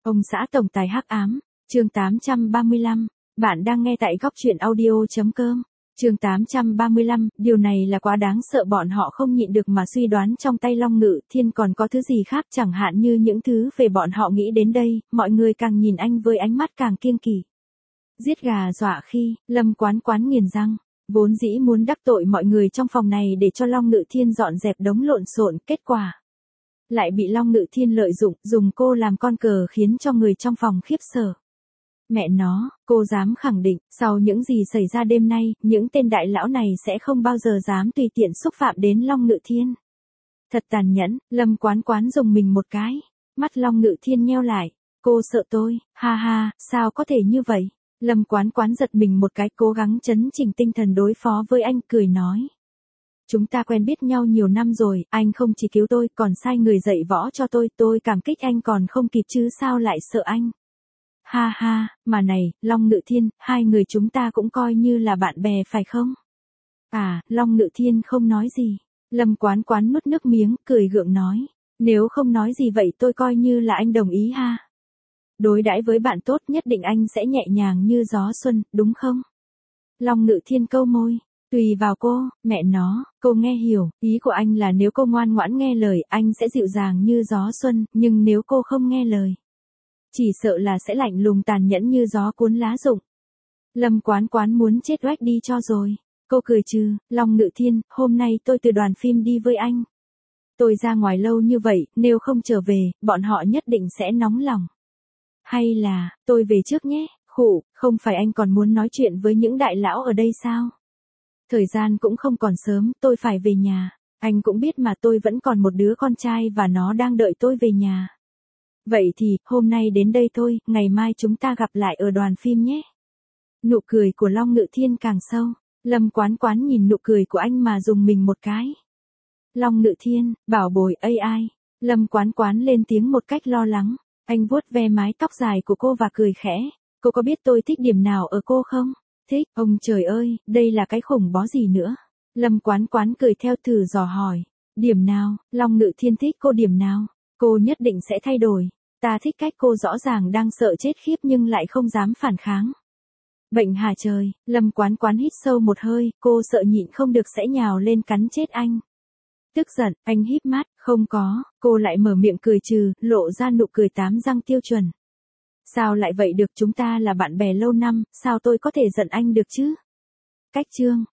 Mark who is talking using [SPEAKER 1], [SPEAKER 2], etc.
[SPEAKER 1] Ông xã tổng tài hắc ám, chương 835, bạn đang nghe tại góc truyện audio.com. Chương 835, điều này là quá đáng sợ, bọn họ không nhịn được mà suy đoán trong tay Long Ngự Thiên còn có thứ gì khác, chẳng hạn như những thứ về bọn họ nghĩ đến đây, mọi người càng nhìn anh với ánh mắt càng kiêng kỵ. Giết gà dọa khi, Lâm Quán Quán nghiền răng, vốn dĩ muốn đắc tội mọi người trong phòng này để cho Long Ngự Thiên dọn dẹp đống lộn xộn, kết quả lại bị Long Ngự Thiên lợi dụng, dùng cô làm con cờ khiến cho người trong phòng khiếp sợ. Mẹ nó, cô dám khẳng định, sau những gì xảy ra đêm nay, những tên đại lão này sẽ không bao giờ dám tùy tiện xúc phạm đến Long Ngự Thiên. Thật tàn nhẫn, Lâm Quán Quán dùng mình một cái, mắt Long Ngự Thiên nheo lại, cô sợ tôi, ha ha, sao có thể như vậy? Lâm Quán Quán giật mình một cái, cố gắng trấn chỉnh tinh thần đối phó với anh, cười nói. Chúng ta quen biết nhau nhiều năm rồi, anh không chỉ cứu tôi, còn sai người dạy võ cho tôi cảm kích anh còn không kịp chứ sao lại sợ anh. Ha ha, mà này, Long Ngự Thiên, hai người chúng ta cũng coi như là bạn bè phải không? À, Long Ngự Thiên không nói gì. Lâm Quán Quán nuốt nước miếng, cười gượng nói. Nếu không nói gì vậy tôi coi như là anh đồng ý ha. Đối đãi với bạn tốt nhất định anh sẽ nhẹ nhàng như gió xuân, đúng không? Long Ngự Thiên câu môi. Tùy vào cô, mẹ nó, cô nghe hiểu, ý của anh là nếu cô ngoan ngoãn nghe lời, anh sẽ dịu dàng như gió xuân, nhưng nếu cô không nghe lời, chỉ sợ là sẽ lạnh lùng tàn nhẫn như gió cuốn lá rụng. Lâm Quán Quán muốn chết oách đi cho rồi. Cô cười trừ, Long Ngự Thiên, hôm nay tôi từ đoàn phim đi với anh. Tôi ra ngoài lâu như vậy, nếu không trở về, bọn họ nhất định sẽ nóng lòng. Hay là, tôi về trước nhé, khụ, không phải anh còn muốn nói chuyện với những đại lão ở đây sao? Thời gian cũng không còn sớm, tôi phải về nhà. Anh cũng biết mà, tôi vẫn còn một đứa con trai và nó đang đợi tôi về nhà. Vậy thì, hôm nay đến đây thôi, ngày mai chúng ta gặp lại ở đoàn phim nhé. Nụ cười của Long Ngự Thiên càng sâu. Lâm Quán Quán nhìn nụ cười của anh mà dùng mình một cái. Long Ngự Thiên, bảo bối AI. Lâm Quán Quán lên tiếng một cách lo lắng. Anh vuốt ve mái tóc dài của cô và cười khẽ. Cô có biết tôi thích điểm nào ở cô không? Thích, ông trời ơi, đây là cái khủng bó gì nữa? Lâm Quán Quán cười theo thử dò hỏi. Điểm nào? Long Ngự Thiên thích cô điểm nào? Cô nhất định sẽ thay đổi. Ta thích cách cô rõ ràng đang sợ chết khiếp nhưng lại không dám phản kháng. Bệnh hà trời, Lâm Quán Quán hít sâu một hơi, cô sợ nhịn không được sẽ nhào lên cắn chết anh. Tức giận, anh híp mắt, không có, cô lại mở miệng cười trừ, lộ ra nụ cười 8 răng tiêu chuẩn. Sao lại vậy được, chúng ta là bạn bè lâu năm, sao tôi có thể giận anh được chứ? Cách chương.